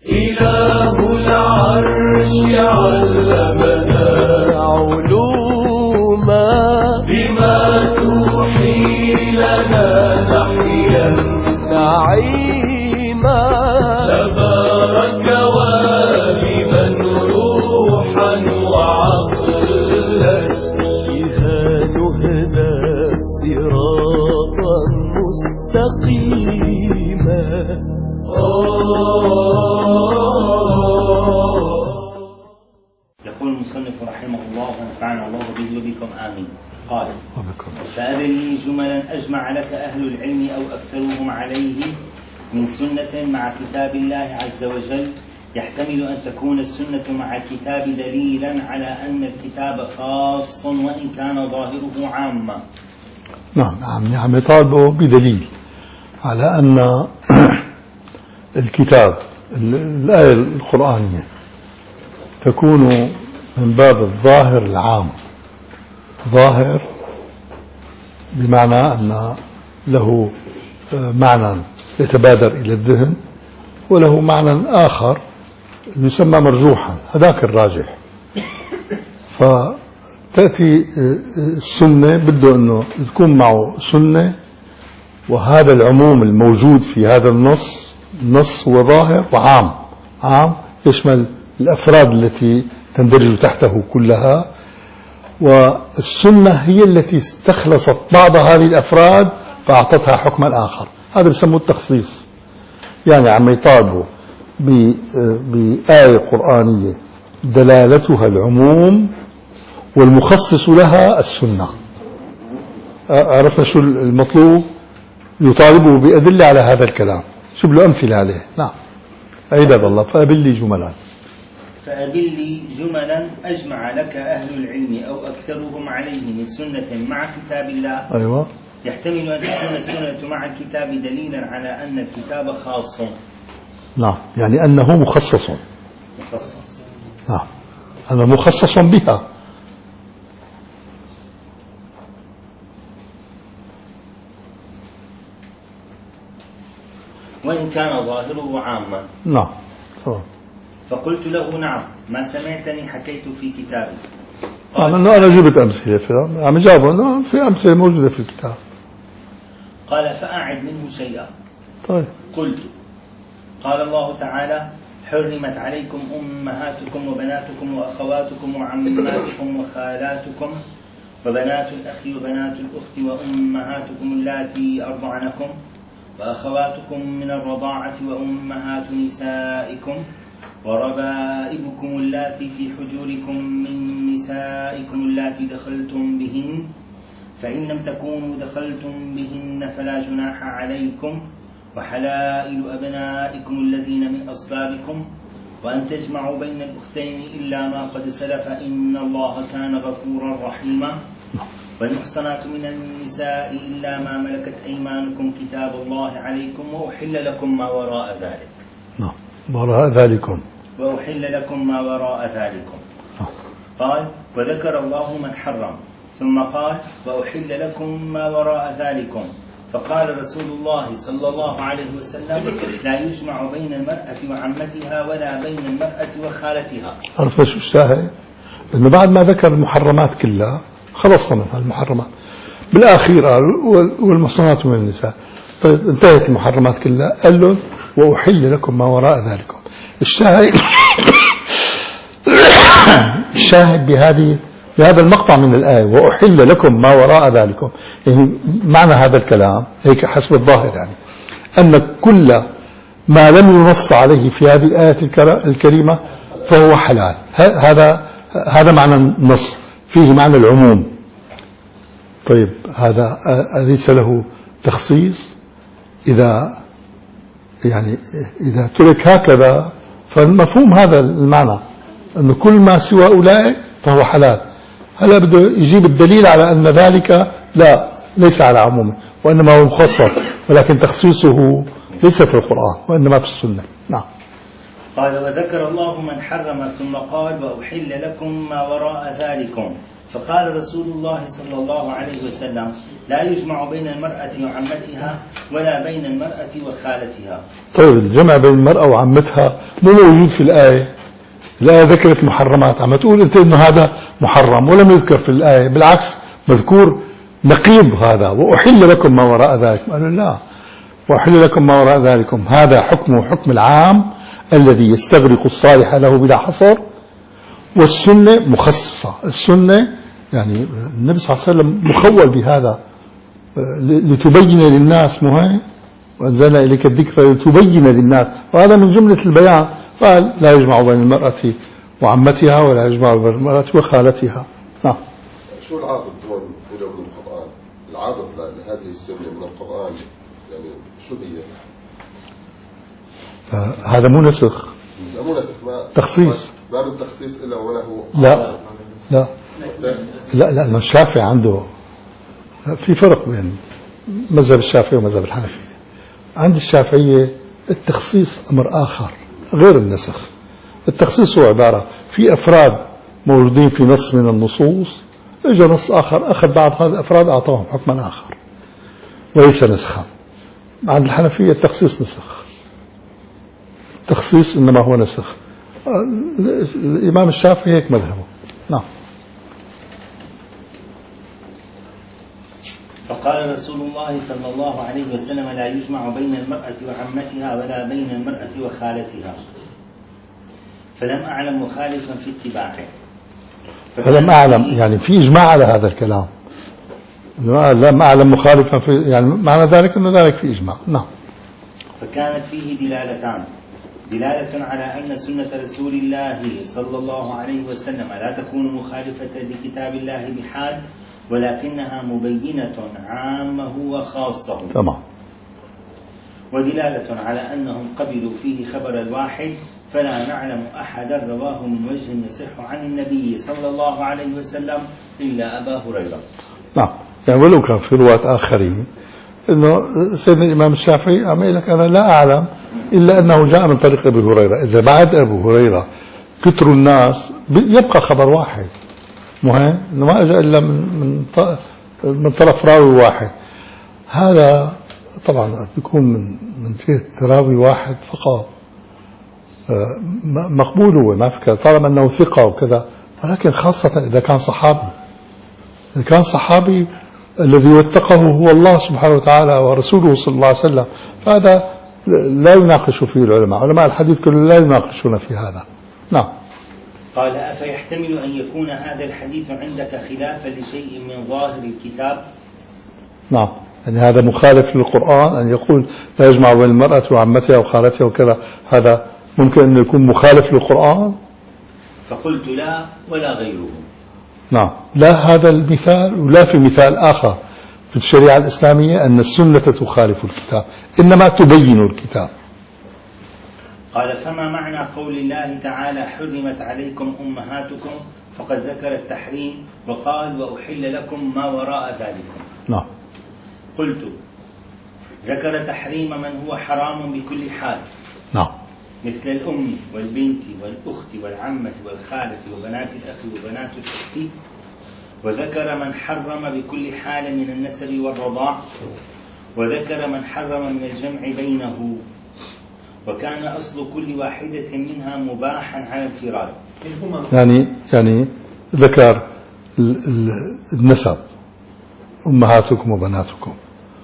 إله العرش علمنا علوما بما توحي لنا نحيا نعيما تبارك واهبا روحا وعقلا بها نهدى صراطا مستقيما. يقول المصنف رحمه الله ونفعنا الله به وبكم آمين. قال: فأبل لي جملا أجمع لك أهل العلم أو أكثرهم عليه من سنة مع كتاب الله عز وجل، يحتمل أن تكون السنة مع الكتاب دليلا على أن الكتاب خاص وإن كان ظاهره عاما. نعم يعني يطالبه بدليل على أن الكتاب الآية القرآنية تكون من باب الظاهر العام، ظاهر بمعنى أن له معنى يتبادر إلى الذهن وله معنى آخر يسمى مرجوحا، هذاك الراجح. فتأتي السنة بده أنه يكون معه سنة، وهذا العموم الموجود في هذا النص هو ظاهر وعام، عام يشمل الأفراد التي تندرج تحته كلها، والسنة هي التي استخلصت بعض هذه الأفراد فأعطتها حكما آخر، هذا بسموه التخصيص. يعني عم يطالبوا بآية قرآنية دلالتها العموم والمخصص لها السنة. عرفنا شو المطلوب؟ يطالبوا بأدلة على هذا الكلام، شو له أمثلة عليه. نعم عباد الله. فأبل لي جملا أجمع لك أهل العلم أو أكثرهم عليه من سنة مع كتاب الله. أيوة. يحتمل أن تكون السنة مع الكتاب دليلا على أن الكتاب خاص. نعم يعني أنه مخصص. نعم أنا مخصص بها. وإن كان ظاهره عاما. نعم. فقلت له: نعم، ما سمعتني حكيت في كتابي. أنا جبت أمثلة عم جابوا في أمثلة موجودة في الكتاب. قال: فأعد منه شيئا. طيب. قلت: قال الله تعالى: حرمت عليكم أمهاتكم وبناتكم وأخواتكم وعماتكم وخالاتكم وبنات الأخ وبنات الأخت وأمهاتكم اللاتي أرضعنكم وأخواتكم من الرضاعة وأمهات نسائكم وربائبكم اللاتي في حجوركم من نسائكم اللاتي دخلتم بهن، فإن لم تكونوا دخلتم بهن فلا جناح عليكم، وحلائل أبنائكم الذين من أصلابكم، وأن تجمعوا بين الأختين إلا ما قد سلف إن الله كان غفورا رحيما، والمحصنات من النساء إلا ما ملكت أيمانكم كتاب الله عليكم، وأحل لكم ما وراء ذلك. وأحل لكم ما وراء ذلكم. قال: وذكر الله من حرم، ثم قال: وأحل لكم ما وراء ذلكم. فقال رسول الله صلى الله عليه وسلم: لا يجمع بين المرأة وعمتها ولا بين المرأة وخالتها. عرفت شو الشاهد؟ إنه بعد ما ذكر المحرمات كلها خلصنا منها المحرمات، بالأخير قال: والمحصنات من النساء. طيب انتهت المحرمات كلها، قال له: وأحل لكم ما وراء ذلكم. الشاهد بهذا المقطع من الآية: وأحل لكم ما وراء ذلكم، يعني معنى هذا الكلام هيك حسب الظاهر، يعني أن كل ما لم ينص عليه في هذه الآية الكريمة فهو حلال. هذا معنى النص، فيه معنى العموم. طيب هذا ليس له تخصيص؟ إذا ترك هكذا فالمفهوم هذا المعنى، أن كل ما سوى أولئك فهو حلال. هلا بده يجيب الدليل على أن ذلك ليس على عمومه، وإنما هو مخصص، ولكن تخصيصه ليس في القرآن وإنما في السنة. نعم. قال: وذكر الله من حرم، ثم قال: وأحل لكم ما وراء ذلكم. فقال رسول الله صلى الله عليه وسلم: لا يجمع بين المرأة وعمتها ولا بين المرأة وخالتها. طيب الجمع بين المرأة وعمتها مو موجود في الآية. الآية ذكرت محرمات، عم تقول أنت إنه هذا محرم ولم يذكر في الآية، بالعكس مذكور نقيض هذا، وأحل لكم ما وراء ذلك. قالوا لا، وأحل لكم ما وراء ذلكم هذا حكمه حكم العام الذي يستغرق الصالح له بلا حصر، والسنة مخصصة. السنة يعني النبي صلى الله عليه وسلم مخول بهذا لتبين للناس، مهم وأنزلنا إليك الذكر لتبين للناس، وهذا من جملة البيان. قال لا يجمع بين المرأة وعمتها ولا يجمع بين المرأة وخالتها. نعم. شو العاضد هون هنا من القرآن؟ العاضد لهذه السنة من القرآن يعني شو هي؟ هذا مو نسخ، لا مو نسخ، ما تخصيص، ما بالتخصيص إلا وله. لا لا لا لا، الشافعي عنده في فرق بين مذهب الشافعي ومذهب الحنفية. عند الشافعية التخصيص أمر آخر غير النسخ. التخصيص هو عبارة في أفراد موجودين في نص من النصوص، اجى نص آخر أخذ بعض هذه الأفراد أعطاهم حكما آخر وليس نسخا. عند الحنفية التخصيص نسخ، التخصيص إنما هو نسخ. الإمام الشافعي هيك مذهبه. نعم. فقال رسول الله صلى الله عليه وسلم لا يجمع بين المرأة وعمتها ولا بين المرأة وخالتها، فلم أعلم مخالفا في اتباعه. فلم أعلم يعني في إجماع على هذا الكلام، لم أعلم مخالفا في، يعني معنى ذلك أن ذلك في إجماع. نعم. فكانت فيه دلالتان: دلالة على أن سنة رسول الله صلى الله عليه وسلم لا تكون مخالفة لكتاب الله بحال، ولكنها مبينة عامه وخاصه. تمام. ودلالة على أنهم قبلوا فيه خبر الواحد، فلا نعلم أحدا رواه من وجه يصح عن النبي صلى الله عليه وسلم إلا أبا هريرة. نعم. يعني ولو كان في رواة آخرين إنه سيدنا الإمام الشافعي عم لك أنا لا أعلم إلا أنه جاء من طريق أبي هريرة. إذا بعد أبو هريرة كتر الناس يبقى خبر واحد، مهم إنه ما أجا إلا من طرف راوي واحد. هذا طبعا بيكون من جهة راوي واحد فقط مقبول، هو ما فكر طالما أنه ثقة وكذا، ولكن خاصة إذا كان صحابي. إذا كان صحابي الذي وثقه هو الله سبحانه وتعالى ورسوله صلى الله عليه وسلم، فهذا لا يناقش فيه العلماء. علماء الحديث كله لا يناقشون في هذا. نعم. قال أفيحتمل أن يكون هذا الحديث عندك خلافا لشيء من ظاهر الكتاب؟ نعم، يعني هذا مخالف للقرآن أن يقول لا يجمع بين المرأة وعمتها وخالتها وكذا، هذا ممكن أن يكون مخالف للقرآن؟ فقلت لا ولا غيره. نعم، لا هذا المثال ولا في مثال آخر في الشريعة الإسلامية أن السنة تخالف الكتاب، إنما تبين الكتاب. قال فما معنى قول الله تعالى حرمت عليكم أمهاتكم، فقد ذكر التحريم وقال وأحل لكم ما وراء ذلكم. نعم. قلت ذكر تحريم من هو حرام بكل حال، نعم، مثل الأم والبنت والأخت والعمة والخالة وبنات الأخ وبنات الأخت، وذكر من حرم بكل حال من النسب والرضاع، وذكر من حرم من الجمع بينه، وكان أصل كل واحدة منها مباحا على الفراد. يعني ذكر النسب أمهاتكم وبناتكم،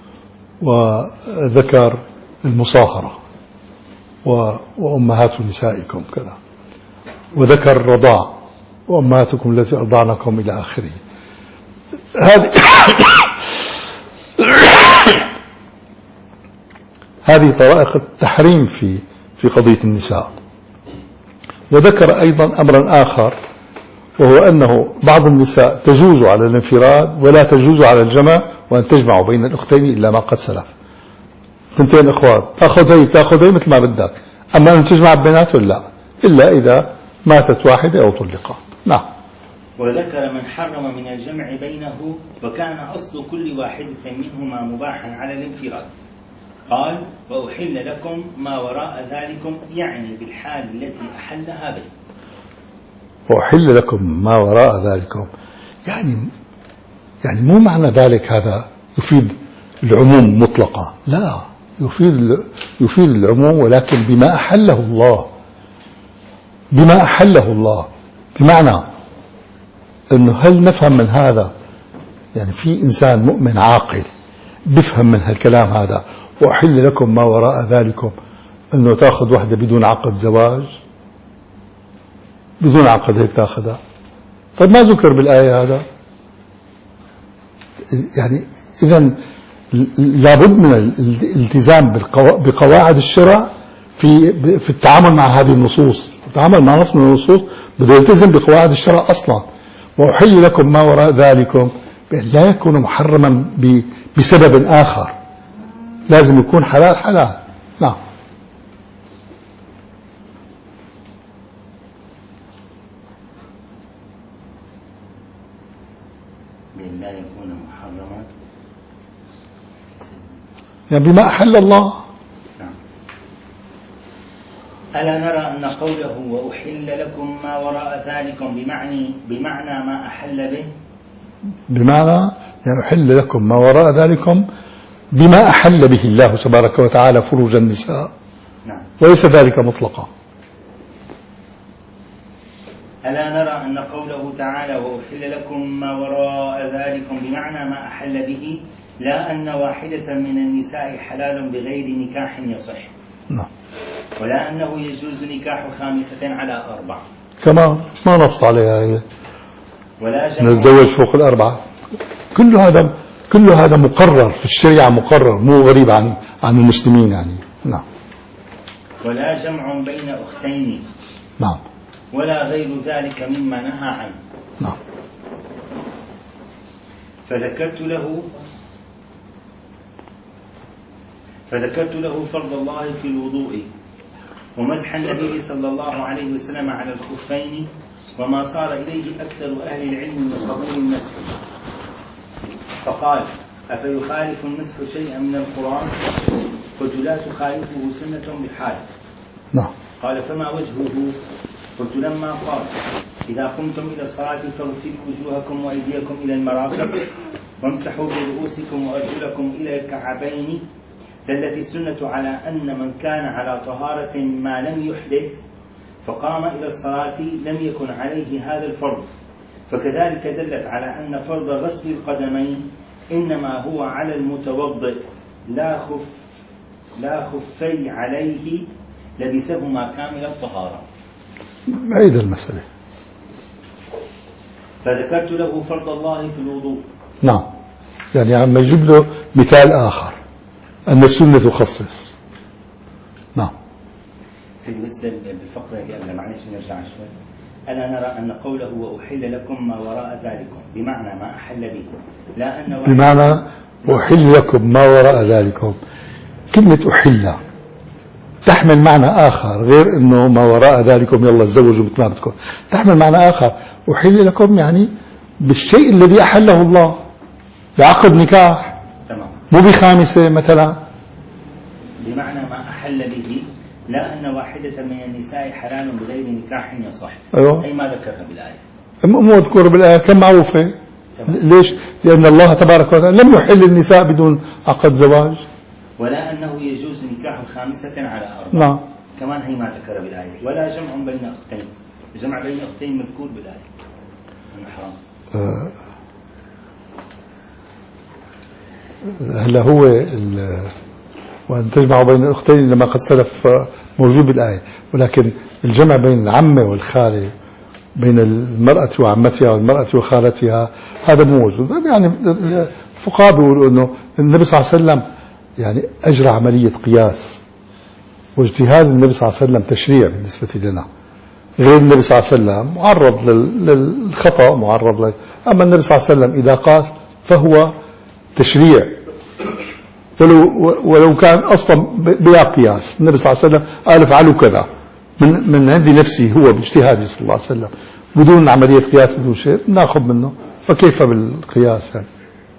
وذكر المصاهرة وأمهات نسائكم كذا، وذكر الرضاع وأمهاتكم التي أرضعنكم إلى آخره. هذه طرائق التحريم في قضية النساء. وذكر أيضا أمرا آخر، وهو أنه بعض النساء تجوز على الانفراد ولا تجوز على الجمع، وأن تجمع بين الأختين إلا ما قد سلف. ثنتين إخوات تأخذ هي مثل ما بدك، أما أن تجمع بيناتهم لا، إلا إذا ماتت واحدة أو طلقت. نعم. وذكر من حرم من الجمع بينه، وكان أصل كل واحدة منهما مباحا على الانفراد. قال وأحل لكم ما وراء ذلكم، يعني بالحال التي أحلها به. وأحل لكم ما وراء ذلكم يعني مو معنى ذلك هذا يفيد العموم مطلقا، لا، يفيد يفيد العموم ولكن بما أحله الله، بما أحله الله. بمعنى أنه هل نفهم من هذا، يعني في إنسان مؤمن عاقل بيفهم من هالكلام هذا وأحل لكم ما وراء ذلكم أنه تأخذ واحدة بدون عقد زواج، بدون عقد هيك تأخذها؟ طيب ما ذكر بالآية هذا؟ يعني إذن لابد من الالتزام بقواعد الشرع في التعامل مع هذه النصوص. التعامل مع نص من النصوص بده يلتزم بقواعد الشرع أصلا. وأحل لكم ما وراء ذلكم بأن لا يكون محرما بسبب آخر، لازم يكون حلال حلال. نعم. بأن لا يكون محرما يعني بما أحل الله. نعم. ألا نرى أن قوله وأحل لكم ما وراء ذلكم بمعنى ما أحل به، بمعنى يعني أحل لكم ما وراء ذلكم بما أحل به الله تبارك وتعالى فروج النساء. نعم. وليس ذلك مطلقا. ألا نرى أن قوله تعالى وأحل لكم ما وراء ذلكم بمعنى ما أحل به لا أن واحدة من النساء حلال بغير نكاح يصح. نعم. ولا أنه يجوز نكاح 5 على 4 كما ما نص عليها هي ولا جمع نتزوج فوق الأربعة. كل هذا مقرر في الشريعة، مقرر مو غريب عن المسلمين يعني. نعم. ولا جمع بين أختين. نعم. ولا غير ذلك مما نهى عنه. نعم. فذكرت له فرض الله في الوضوء ومسح النبي صلى الله عليه وسلم على الخفين وما صار إليه أكثر أهل العلم من قبول المسح. فقال أفيخالف المسح شيئا من القرآن؟ قلت لا تخالفه سنة بحال. نعم. قال فما وجهه؟ قلت لما قال إذا قمتم إلى الصلاة فاغسلوا وجوهكم وأيديكم إلى المرافق وامسحوا برؤوسكم وأرجلكم إلى الكعبين دلت السنة على أن من كان على طهارة ما لم يحدث فقام إلى الصلاة لم يكن عليه هذا الفرض، فكذلك دلت على أن فرض غسل القدمين إنما هو على المتوضئ لا خفي عليه لبسهما كامل الطهارة. عيد المسألة. فذكرت له فرض الله في الوضوء. نعم. يعني عم يجيب له مثال آخر أن السنة تخصص. نعم. سيدي بس بالفقرة اللي قبل معلش نرجع شوي. ألا نرى أن قوله وأحل لكم ما وراء ذلكم بمعنى ما أحل به لا أن بمعنى أحل لكم ما وراء ذلكم، كلمة أحل تحمل معنى آخر غير أنه ما وراء ذلكم يلا تزوجوا مثل ما بدكم. تحمل معنى آخر. أحل لكم يعني بالشيء الذي أحله الله، بعقد نكاح. تمام. مو بخامسة مثلا. بمعنى ما أحل به لا أن واحدة من النساء حلال بغير نكاح يصح. أيوة. أي ما ذكرها بالآية. مو مذكور بالآية، كم معروفة. ليش؟ لأن الله تبارك وتعالى لم يحل النساء بدون عقد زواج. ولا أنه يجوز نكاح 5 على 4. نعم. كمان هي ما ذكر بالآية. ولا جمع بين أختين. الجمع بين أختين مذكور بالآية. حرام. هلا هو وأن تجمع بين الأختين لما قد سلف موجود بالآية، ولكن الجمع بين العمة والخالة، بين المرأة وعمتها والمرأة وخالتها، هذا مو موجود. يعني الفقهاء بيقولوا أنه النبي صلى الله عليه وسلم يعني أجرى عملية قياس، واجتهاد النبي صلى الله عليه وسلم تشريع بالنسبة لنا. غير النبي صلى الله عليه وسلم معرض للخطأ، معرض أما النبي صلى الله عليه وسلم إذا قاس فهو تشريع، ولو كان أصلا بلا قياس. النبي صلى الله عليه وسلم قال افعلوا كذا من عند نفسه هو باجتهاده صلى الله عليه وسلم بدون عملية قياس، بدون شيء ناخذ منه، فكيف بالقياس يعني؟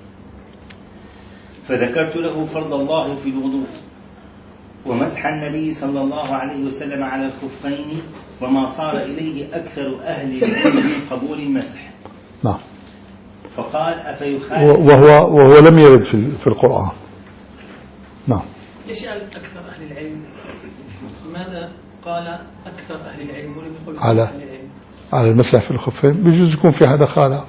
فذكرت له فرض الله في الوضوء ومسح النبي صلى الله عليه وسلم على الخفين وما صار إليه أكثر أهل العلم من قبول المسح. نعم. فقال أفيخالف وهو لم يرد في القرآن. نعم. ليش قال أكثر أهل العلم؟ لماذا قال أكثر أهل العلم ولم يقل على أهل العلم؟ على المسح في الخفين، بيجوز يكون في هذا خالف.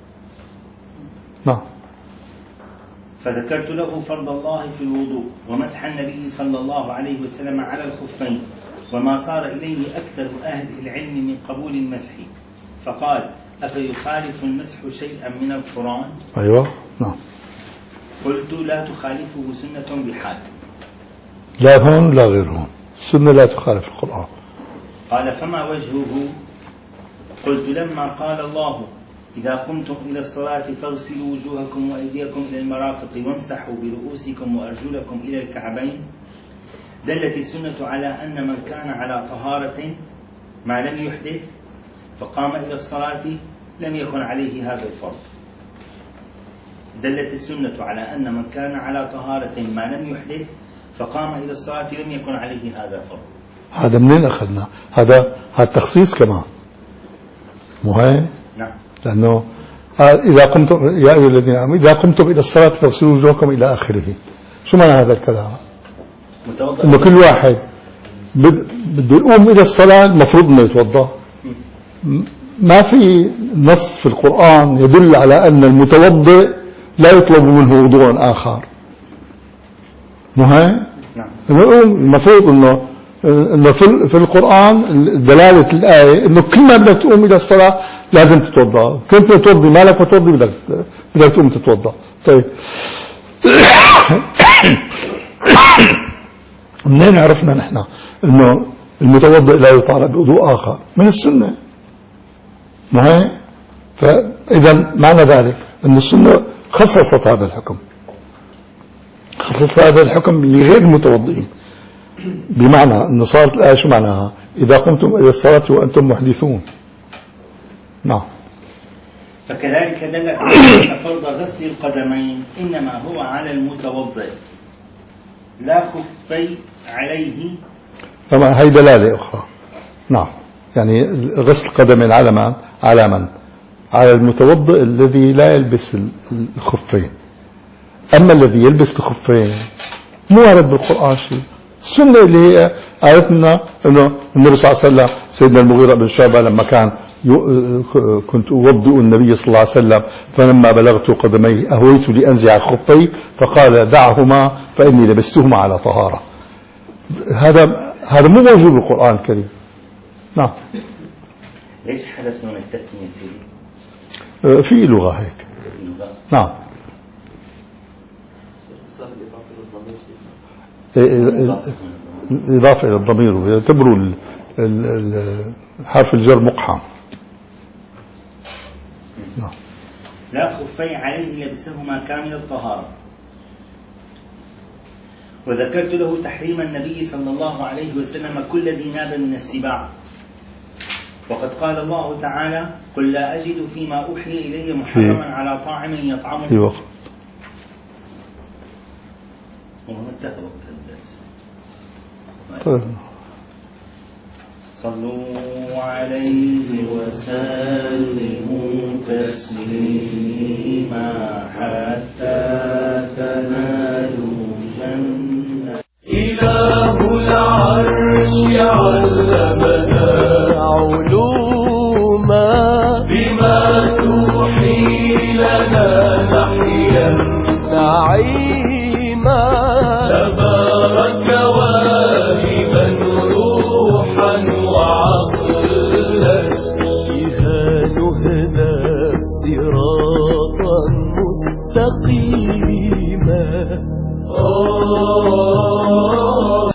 نعم. فذكرت له فرض الله في الوضوء ومسح النبي صلى الله عليه وسلم على الخفين وما صار إليه أكثر أهل العلم من قبول المسح، فقال: أفيخالف المسح شيئا من القرآن؟ أيوة. نعم. قلت: لا تخالفه سنة بحال. لا هون لا غير هون، السنة لا تخالف القرآن. قال: فما وجهه؟ قلت: لما قال الله: إذا قمتم إلى الصلاة فاغسلوا وجوهكم وأيديكم إلى المرافق وامسحوا برؤوسكم وأرجلكم إلى الكعبين، دلت السنة على أن من كان على طهارة ما لم يحدث فقام إلى الصلاة لم يكن عليه هذا الفرض. دلت السنة على أن من كان على طهارة ما لم يحدث فقام إلى الصلاة لم يكن عليه هذا الفرض. هذا منين أخذنا؟ هذا تخصيص كمان، مو هي؟ نعم. لأنه إذا قمتم يا أيها الذين آمنوا إذا قمتم إلى الصلاة فاغسلوا وجوهكم إلى آخره. شو معنى هذا الكلام؟ إنه كل واحد بده يقوم إلى الصلاة المفروض إنه يتوضأ. ما في نص في القرآن يدل على أن المتوضئ لا يطلب منه وضوء آخر. مو هي؟ نعم. المفروض إنه في القرآن دلالة الآية إنه كل ما بدك تقوم إلى الصلاة لازم تتوضأ، كنت متوضي مالك متوضي بدك تقوم تتوضأ. طيب منين عرفنا نحن إنه المتوضئ لا يطالب بوضوء آخر؟ من السنة. مو هي؟ فإذا معنى ذلك أن السنة خصصت هذا الحكم، خصصت هذا الحكم لغير المتوضئين، بمعنى أن صارت الآية شو معناها؟ إذا قمتم إلى الصلاة وأنتم محدثون. نعم. فكذلك دلت على أن فرض غسل القدمين إنما هو على المتوضئ لا خفي عليه. فما هي دلالة أخرى. نعم. يعني غسل القدمين على من؟ على المتوضئ الذي لا يلبس الخفين. أما الذي يلبس الخفين مو وارد بالقرآن شيء. السنة اللي هي قالت لنا إنه النبي صلى الله عليه وسلم، سيدنا المغيرة بن شعبة لما كان كنت أوضئ النبي صلى الله عليه وسلم فلما بلغت قدميه أهويت لأنزع خفي فقال: دعهما فإني لبستهما على طهارة. هذا مو موجود بالقرآن الكريم. نعم. ليش حدث من التثنية سيدي؟ في لغة هيك. نعم. الإضافة إلى الضمير ويعتبروا حرف الجر مقحم. نعم. لا خفي عليه لبسهما كامل الطهارة. وذكرت له تحريم النبي صلى الله عليه وسلم كل ذي ناب من السباع، وقد قال الله تعالى: قل لا أجد فيما أوحي إلي محرما على طاعم يطعمه في وقت طيب. صلوا عليه وسلموا تسليما حتى تنالوا جنة. إله العرش علمنا علوما بما توحي لنا نحيا نعيما، تبارك واهبا روحا وعقلا بها نهدى صراطا مستقيما.